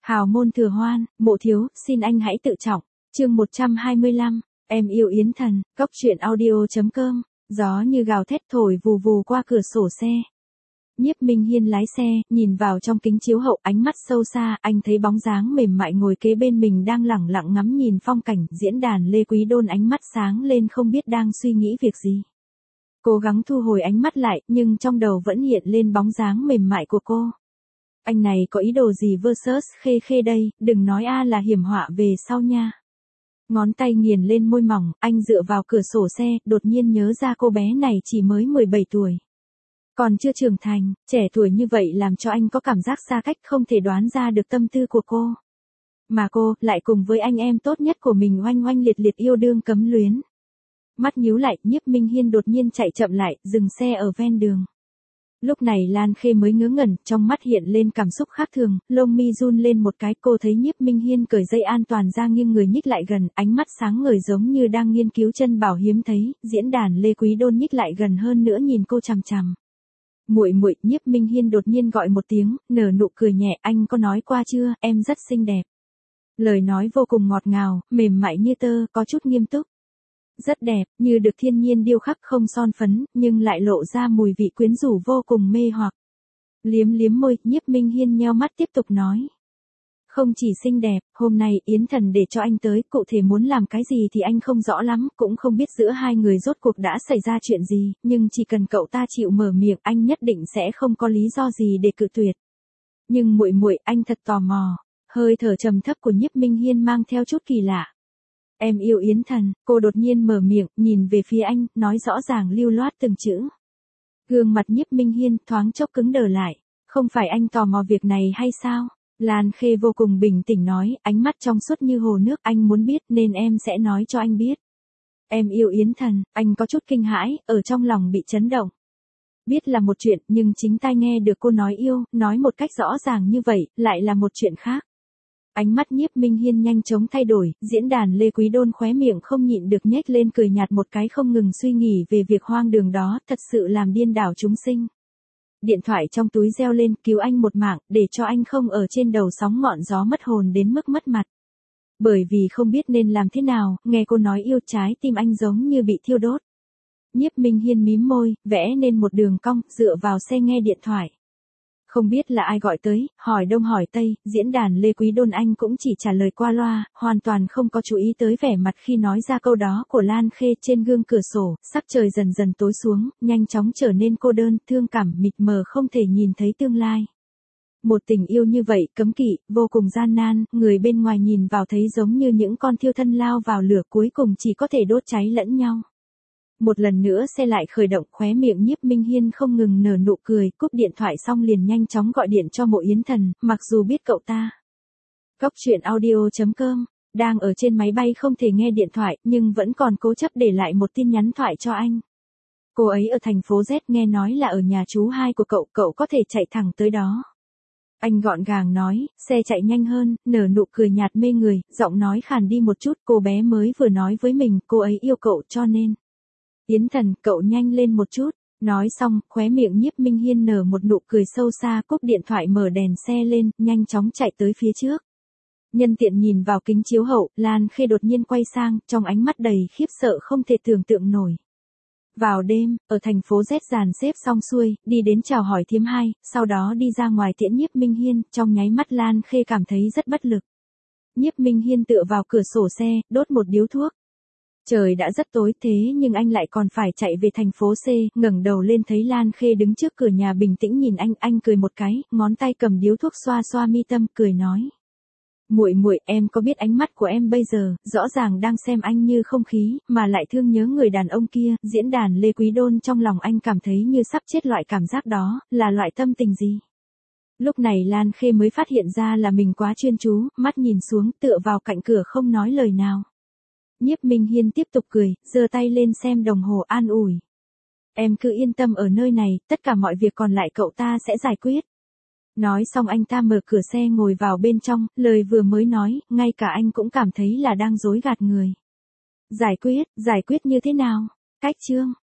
Hào môn thừa hoan, mộ thiếu, xin anh hãy tự trọng. Chương 125, em yêu Yến Thần, cốc truyện audio.com, gió như gào thét thổi vù vù qua cửa sổ xe. Nhiếp Minh Hiên lái xe, nhìn vào trong kính chiếu hậu, ánh mắt sâu xa, anh thấy bóng dáng mềm mại ngồi kế bên mình đang lẳng lặng ngắm nhìn phong cảnh. Diễn đàn Lê Quý Đôn ánh mắt sáng lên không biết đang suy nghĩ việc gì. Cố gắng thu hồi ánh mắt lại, nhưng trong đầu vẫn hiện lên bóng dáng mềm mại của cô. Anh này có ý đồ gì versus Khê Khê đây, đừng nói là hiểm họa về sau nha. Ngón tay nghiền lên môi mỏng, anh dựa vào cửa sổ xe, đột nhiên nhớ ra cô bé này chỉ mới 17 tuổi. Còn chưa trưởng thành, trẻ tuổi như vậy làm cho anh có cảm giác xa cách, không thể đoán ra được tâm tư của cô. Mà cô, lại cùng với anh em tốt nhất của mình oanh oanh liệt liệt yêu đương cấm luyến. Mắt nhíu lại, Nhiếp Minh Hiên đột nhiên chạy chậm lại, dừng xe ở ven đường. Lúc này Lan Khê mới ngớ ngẩn, trong mắt hiện lên cảm xúc khác thường, lông mi run lên một cái. Cô thấy Nhiếp Minh Hiên cởi dây an toàn ra nghiêng người nhích lại gần, ánh mắt sáng ngời giống như đang nghiên cứu chân bảo hiếm thấy. Diễn đàn Lê Quý Đôn nhích lại gần hơn nữa nhìn cô chằm chằm. Muội muội, Nhiếp Minh Hiên đột nhiên gọi một tiếng, nở nụ cười nhẹ, anh có nói qua chưa, em rất xinh đẹp. Lời nói vô cùng ngọt ngào, mềm mại như tơ, có chút nghiêm túc. Rất đẹp, như được thiên nhiên điêu khắc không son phấn, nhưng lại lộ ra mùi vị quyến rũ vô cùng mê hoặc. Liếm liếm môi, Nhiếp Minh Hiên nheo mắt tiếp tục nói. Không chỉ xinh đẹp, hôm nay Yến Thần để cho anh tới, cụ thể muốn làm cái gì thì anh không rõ lắm, cũng không biết giữa hai người rốt cuộc đã xảy ra chuyện gì, nhưng chỉ cần cậu ta chịu mở miệng, anh nhất định sẽ không có lý do gì để cự tuyệt. Nhưng muội muội, anh thật tò mò. Hơi thở trầm thấp của Nhiếp Minh Hiên mang theo chút kỳ lạ. Em yêu Yến Thần, cô đột nhiên mở miệng, nhìn về phía anh, nói rõ ràng lưu loát từng chữ. Gương mặt Nhiếp Minh Hiên thoáng chốc cứng đờ lại. Không phải anh tò mò việc này hay sao? Lan Khê vô cùng bình tĩnh nói, ánh mắt trong suốt như hồ nước, anh muốn biết nên em sẽ nói cho anh biết. Em yêu Yến Thần, anh có chút kinh hãi, ở trong lòng bị chấn động. Biết là một chuyện, nhưng chính tai nghe được cô nói yêu, nói một cách rõ ràng như vậy, lại là một chuyện khác. Ánh mắt Nhiếp Minh Hiên nhanh chóng thay đổi, diễn đàn Lê Quý Đôn khóe miệng không nhịn được nhếch lên cười nhạt một cái, không ngừng suy nghĩ về việc hoang đường đó, thật sự làm điên đảo chúng sinh. Điện thoại trong túi reo lên, cứu anh một mạng, để cho anh không ở trên đầu sóng ngọn gió mất hồn đến mức mất mặt. Bởi vì không biết nên làm thế nào, nghe cô nói yêu, trái tim anh giống như bị thiêu đốt. Nhiếp Minh Hiên mím môi, vẽ nên một đường cong, dựa vào xe nghe điện thoại. Không biết là ai gọi tới, hỏi đông hỏi tây, diễn đàn Lê Quý Đôn anh cũng chỉ trả lời qua loa, hoàn toàn không có chú ý tới vẻ mặt khi nói ra câu đó của Lan Khê. Trên gương cửa sổ, sắc trời dần dần tối xuống, nhanh chóng trở nên cô đơn, thương cảm, mịt mờ không thể nhìn thấy tương lai. Một tình yêu như vậy, cấm kỵ, vô cùng gian nan, người bên ngoài nhìn vào thấy giống như những con thiêu thân lao vào lửa, cuối cùng chỉ có thể đốt cháy lẫn nhau. Một lần nữa xe lại khởi động, khóe miệng Nhiếp Minh Hiên không ngừng nở nụ cười, cúp điện thoại xong liền nhanh chóng gọi điện cho Mộ Yến Thần, mặc dù biết cậu ta. Cốc truyện audio.com, đang ở trên máy bay không thể nghe điện thoại, nhưng vẫn còn cố chấp để lại một tin nhắn thoại cho anh. Cô ấy ở thành phố Z, nghe nói là ở nhà chú hai của cậu, cậu có thể chạy thẳng tới đó. Anh gọn gàng nói, xe chạy nhanh hơn, nở nụ cười nhạt mê người, giọng nói khàn đi một chút, cô bé mới vừa nói với mình, cô ấy yêu cậu cho nên. Yến Thần, cậu nhanh lên một chút. Nói xong, khóe miệng Nhiếp Minh Hiên nở một nụ cười sâu xa, cúp điện thoại mở đèn xe lên, nhanh chóng chạy tới phía trước. Nhân tiện nhìn vào kính chiếu hậu, Lan Khê đột nhiên quay sang, trong ánh mắt đầy khiếp sợ không thể tưởng tượng nổi. Vào đêm, ở thành phố Z dàn xếp xong xuôi, đi đến chào hỏi thím hai, sau đó đi ra ngoài tiễn Nhiếp Minh Hiên, trong nháy mắt Lan Khê cảm thấy rất bất lực. Nhiếp Minh Hiên tựa vào cửa sổ xe, đốt một điếu thuốc. Trời đã rất tối thế nhưng anh lại còn phải chạy về thành phố C, ngẩng đầu lên thấy Lan Khê đứng trước cửa nhà bình tĩnh nhìn anh cười một cái, ngón tay cầm điếu thuốc xoa xoa mi tâm, cười nói. Muội muội, em có biết ánh mắt của em bây giờ, rõ ràng đang xem anh như không khí, mà lại thương nhớ người đàn ông kia. Diễn đàn Lê Quý Đôn trong lòng anh cảm thấy như sắp chết, loại cảm giác đó, là loại tâm tình gì? Lúc này Lan Khê mới phát hiện ra là mình quá chuyên chú, mắt nhìn xuống, tựa vào cạnh cửa không nói lời nào. Nhiếp Minh Hiên tiếp tục cười, giơ tay lên xem đồng hồ an ủi. Em cứ yên tâm ở nơi này, tất cả mọi việc còn lại cậu ta sẽ giải quyết. Nói xong anh ta mở cửa xe ngồi vào bên trong, lời vừa mới nói, ngay cả anh cũng cảm thấy là đang dối gạt người. Giải quyết như thế nào? Cách chương.